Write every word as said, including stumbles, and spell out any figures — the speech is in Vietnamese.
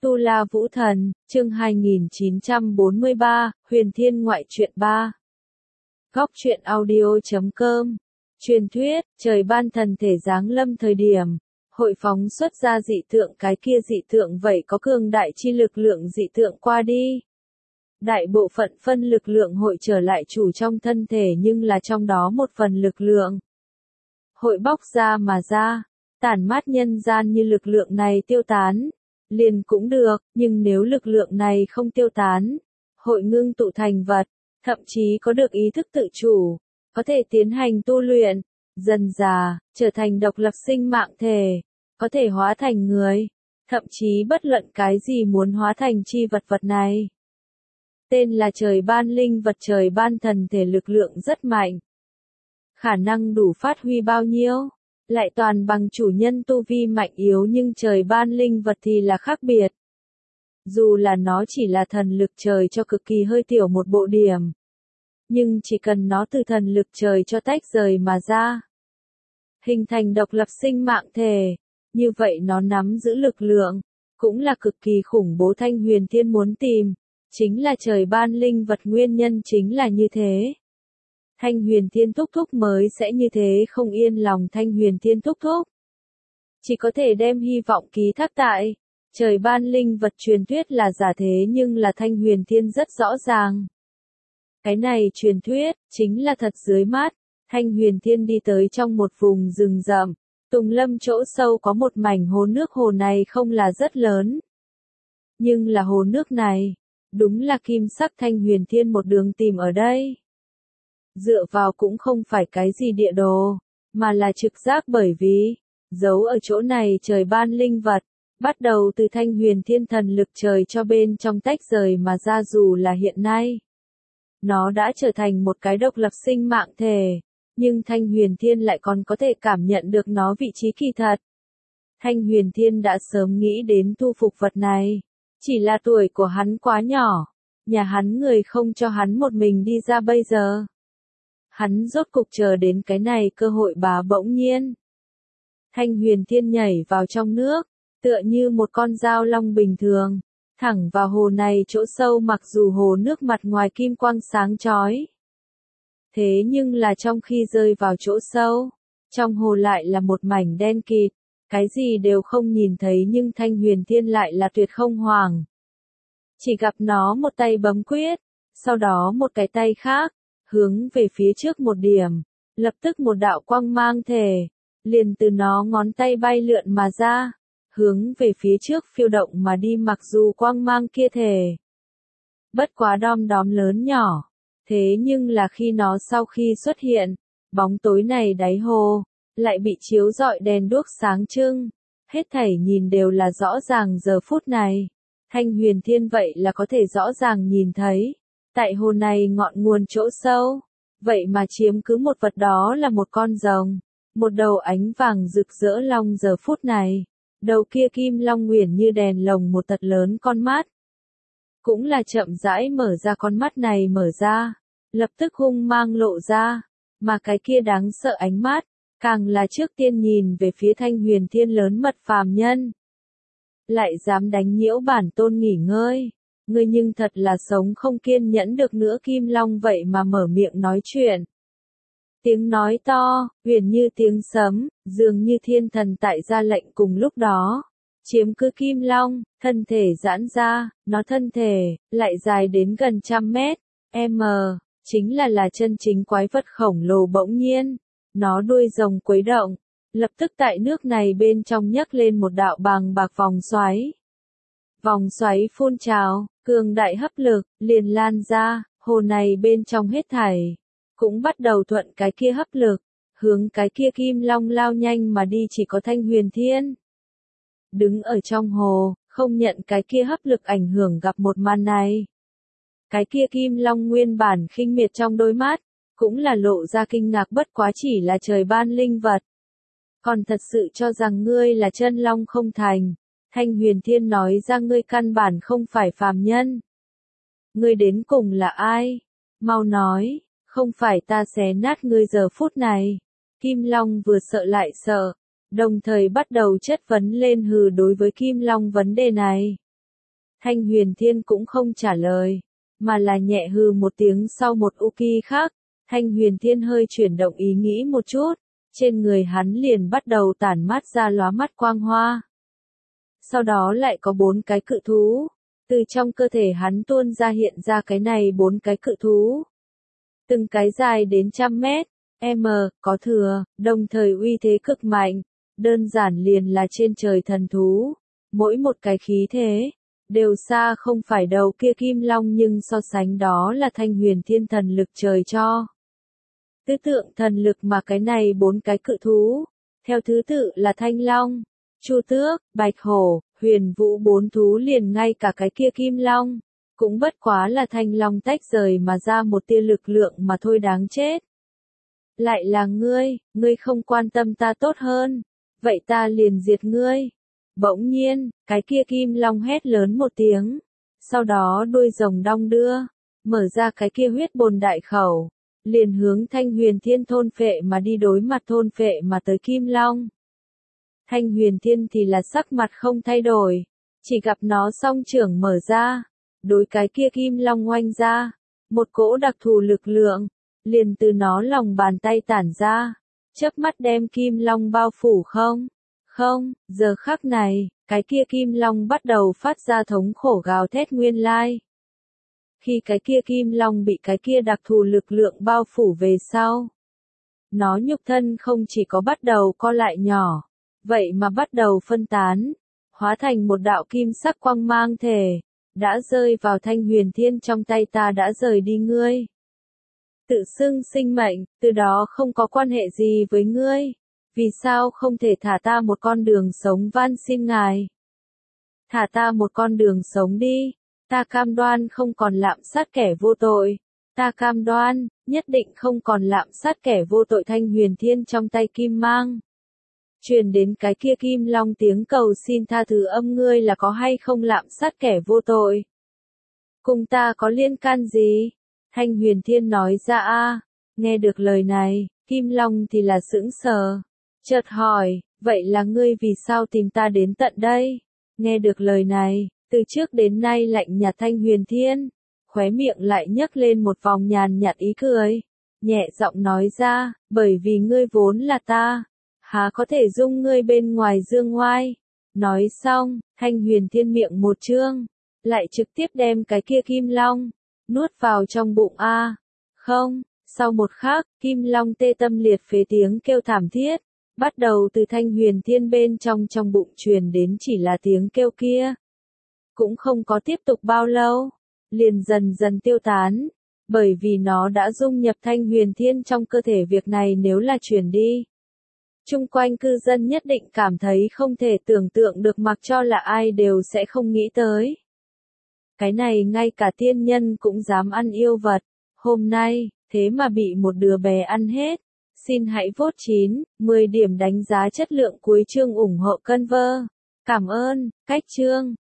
Tu La Vũ Thần, chương hai nghìn chín trăm bốn mươi ba, Huyền Thiên Ngoại truyện ba. Góc truyện audio chấm com. Truyền thuyết, trời ban thần thể giáng lâm thời điểm, hội phóng xuất ra dị tượng, cái kia dị tượng vậy có cường đại chi lực lượng dị tượng qua đi. Đại bộ phận phân lực lượng hội trở lại chủ trong thân thể, nhưng là trong đó một phần lực lượng hội bóc ra mà ra, tản mát nhân gian. Như lực lượng này tiêu tán liền cũng được, nhưng nếu lực lượng này không tiêu tán, hội ngưng tụ thành vật, thậm chí có được ý thức tự chủ, có thể tiến hành tu luyện, dần dà, trở thành độc lập sinh mạng thể, có thể hóa thành người, thậm chí bất luận cái gì muốn hóa thành chi vật vật này. Tên là trời ban linh vật, trời ban thần thể lực lượng rất mạnh. Khả năng đủ phát huy bao nhiêu? Lại toàn bằng chủ nhân tu vi mạnh yếu, nhưng trời ban linh vật thì là khác biệt. Dù là nó chỉ là thần lực trời cho cực kỳ hơi tiểu một bộ điểm, nhưng chỉ cần nó từ thần lực trời cho tách rời mà ra, hình thành độc lập sinh mạng thể, như vậy nó nắm giữ lực lượng, cũng là cực kỳ khủng bố. Thanh Huyền Thiên muốn tìm, chính là trời ban linh vật, nguyên nhân chính là như thế. Thanh Huyền Thiên thúc thúc mới sẽ như thế không yên lòng. Thanh Huyền Thiên thúc thúc chỉ có thể đem hy vọng ký thác tại trời ban linh vật. Truyền thuyết là giả thế, nhưng là Thanh Huyền Thiên rất rõ ràng, cái này truyền thuyết chính là thật. Dưới mắt Thanh Huyền Thiên đi tới trong một vùng rừng rậm, tùng lâm chỗ sâu có một mảnh hồ nước. Hồ này không là rất lớn, nhưng là hồ nước này đúng là kim sắc. Thanh Huyền Thiên một đường tìm ở đây, dựa vào cũng không phải cái gì địa đồ, mà là trực giác, bởi vì giấu ở chỗ này trời ban linh vật, bắt đầu từ Thanh Huyền Thiên thần lực trời cho bên trong tách rời mà ra. Dù là hiện nay nó đã trở thành một cái độc lập sinh mạng thể, nhưng Thanh Huyền Thiên lại còn có thể cảm nhận được nó vị trí kỳ thật. Thanh Huyền Thiên đã sớm nghĩ đến thu phục vật này, chỉ là tuổi của hắn quá nhỏ, nhà hắn người không cho hắn một mình đi ra. Bây giờ hắn rốt cục chờ đến cái này cơ hội. Bà bỗng nhiên Thanh Huyền Thiên nhảy vào trong nước, tựa như một con dao long bình thường, thẳng vào hồ này chỗ sâu. Mặc dù hồ nước mặt ngoài kim quang sáng chói, thế nhưng là trong khi rơi vào chỗ sâu, trong hồ lại là một mảnh đen kịt, cái gì đều không nhìn thấy. Nhưng Thanh Huyền Thiên lại là tuyệt không hoảng, chỉ gặp nó một tay bấm quyết, sau đó một cái tay khác hướng về phía trước một điểm, lập tức một đạo quang mang thể liền từ nó ngón tay bay lượn mà ra, hướng về phía trước phiêu động mà đi. Mặc dù quang mang kia thể bất quá đom đóm lớn nhỏ, thế nhưng là khi nó sau khi xuất hiện, bóng tối này đáy hồ lại bị chiếu rọi đèn đuốc sáng trưng, hết thảy nhìn đều là rõ ràng. Giờ phút này Thanh Huyền Thiên vậy là có thể rõ ràng nhìn thấy, tại hồ này ngọn nguồn chỗ sâu, vậy mà chiếm cứ một vật, đó là một con rồng, một đầu ánh vàng rực rỡ long. Giờ phút này, đầu kia kim long uyển như đèn lồng, một thật lớn con mắt, cũng là chậm rãi mở ra. Con mắt này mở ra, lập tức hung mang lộ ra, mà cái kia đáng sợ ánh mắt, càng là trước tiên nhìn về phía Thanh Huyền Thiên. Lớn mật phàm nhân, lại dám đánh nhiễu bản tôn nghỉ ngơi, ngươi nhưng thật là sống không kiên nhẫn được nữa. Kim Long vậy mà mở miệng nói chuyện, tiếng nói to, huyền như tiếng sấm, dường như thiên thần tại ra lệnh. Cùng lúc đó, chiếm cứ Kim Long, thân thể giãn ra, nó thân thể lại dài đến gần trăm mét, m, chính là là chân chính quái vật khổng lồ. Bỗng nhiên, nó đuôi rồng quấy động, lập tức tại nước này bên trong nhấc lên một đạo bàng bạc vòng xoáy. Vòng xoáy phun trào, cường đại hấp lực liền lan ra, hồ này bên trong hết thảy cũng bắt đầu thuận cái kia hấp lực, hướng cái kia Kim Long lao nhanh mà đi. Chỉ có Thanh Huyền Thiên đứng ở trong hồ, không nhận cái kia hấp lực ảnh hưởng. Gặp một màn này, cái kia Kim Long nguyên bản khinh miệt trong đôi mắt, cũng là lộ ra kinh ngạc. Bất quá chỉ là trời ban linh vật, còn thật sự cho rằng ngươi là chân long không thành. Thanh Huyền Thiên nói ra, ngươi căn bản không phải phàm nhân. Ngươi đến cùng là ai? Mau nói, không phải ta xé nát ngươi. Giờ phút này, Kim Long vừa sợ lại sợ, đồng thời bắt đầu chất vấn lên. Hừ, đối với Kim Long vấn đề này, Thanh Huyền Thiên cũng không trả lời, mà là nhẹ hừ một tiếng sau một uki khác. Thanh Huyền Thiên hơi chuyển động ý nghĩ một chút, trên người hắn liền bắt đầu tản mát ra lóa mắt quang hoa. Sau đó lại có bốn cái cự thú, từ trong cơ thể hắn tuôn ra hiện ra cái này bốn cái cự thú. Từng cái dài đến trăm mét, m, có thừa, đồng thời uy thế cực mạnh, đơn giản liền là trên trời thần thú, mỗi một cái khí thế, đều xa không phải đầu kia kim long nhưng so sánh đó là Thanh Huyền Thiên thần lực trời cho. Tứ tượng thần lực mà cái này bốn cái cự thú, theo thứ tự là Thanh Long, Chu Tước, Bạch Hổ, Huyền Vũ bốn thú liền ngay cả cái kia kim long, cũng bất quá là Thanh Long tách rời mà ra một tia lực lượng mà thôi đáng chết. Lại là ngươi, ngươi không quan tâm ta tốt hơn, vậy ta liền diệt ngươi. Bỗng nhiên, cái kia kim long hét lớn một tiếng, sau đó đuôi rồng đong đưa, mở ra cái kia huyết bồn đại khẩu, liền hướng Thanh Huyền Thiên thôn phệ mà đi đối mặt thôn phệ mà tới kim long. Thanh Huyền Thiên thì là sắc mặt không thay đổi, chỉ gặp nó song trưởng mở ra, đối cái kia kim long oanh ra, một cỗ đặc thù lực lượng, liền từ nó lòng bàn tay tản ra, chớp mắt đem kim long bao phủ không. Không, giờ khắc này, cái kia kim long bắt đầu phát ra thống khổ gào thét nguyên lai. Khi cái kia kim long bị cái kia đặc thù lực lượng bao phủ về sau, nó nhục thân không chỉ có bắt đầu co lại nhỏ, vậy mà bắt đầu phân tán, hóa thành một đạo kim sắc quang mang thể, đã rơi vào Thanh Huyền Thiên trong tay ta đã rời đi ngươi. Tự xưng sinh mệnh, từ đó không có quan hệ gì với ngươi. Vì sao không thể thả ta một con đường sống van xin ngài? Thả ta một con đường sống đi, ta cam đoan không còn lạm sát kẻ vô tội. Ta cam đoan, nhất định không còn lạm sát kẻ vô tội. Thanh Huyền Thiên trong tay kim mang. Truyền đến cái kia kim long tiếng cầu xin tha thứ âm ngươi là có hay không lạm sát kẻ vô tội? Cùng ta có liên can gì? Thanh Huyền Thiên nói ra a. Nghe được lời này, kim long thì là sững sờ. Chợt hỏi, vậy là ngươi vì sao tìm ta đến tận đây? Nghe được lời này, từ trước đến nay lạnh nhạt Thanh Huyền Thiên, khóe miệng lại nhấc lên một vòng nhàn nhạt ý cười, nhẹ giọng nói ra, bởi vì ngươi vốn là ta, há có thể dung ngươi bên ngoài dương ngoai. Nói xong, Thanh Huyền Thiên miệng một trương, lại trực tiếp đem cái kia kim long, nuốt vào trong bụng a. Không, sau một khắc, kim long tê tâm liệt phế tiếng kêu thảm thiết. Bắt đầu từ Thanh Huyền Thiên bên trong trong bụng truyền đến chỉ là tiếng kêu kia. Cũng không có tiếp tục bao lâu, liền dần dần tiêu tán, bởi vì nó đã dung nhập Thanh Huyền Thiên trong cơ thể việc này nếu là truyền đi. Chung quanh cư dân nhất định cảm thấy không thể tưởng tượng được mặc cho là ai đều sẽ không nghĩ tới. Cái này ngay cả tiên nhân cũng dám ăn yêu vật, hôm nay, thế mà bị một đứa bé ăn hết. Xin hãy vote chín, mười điểm đánh giá chất lượng cuối chương ủng hộ Conver. Cảm ơn, cách chương.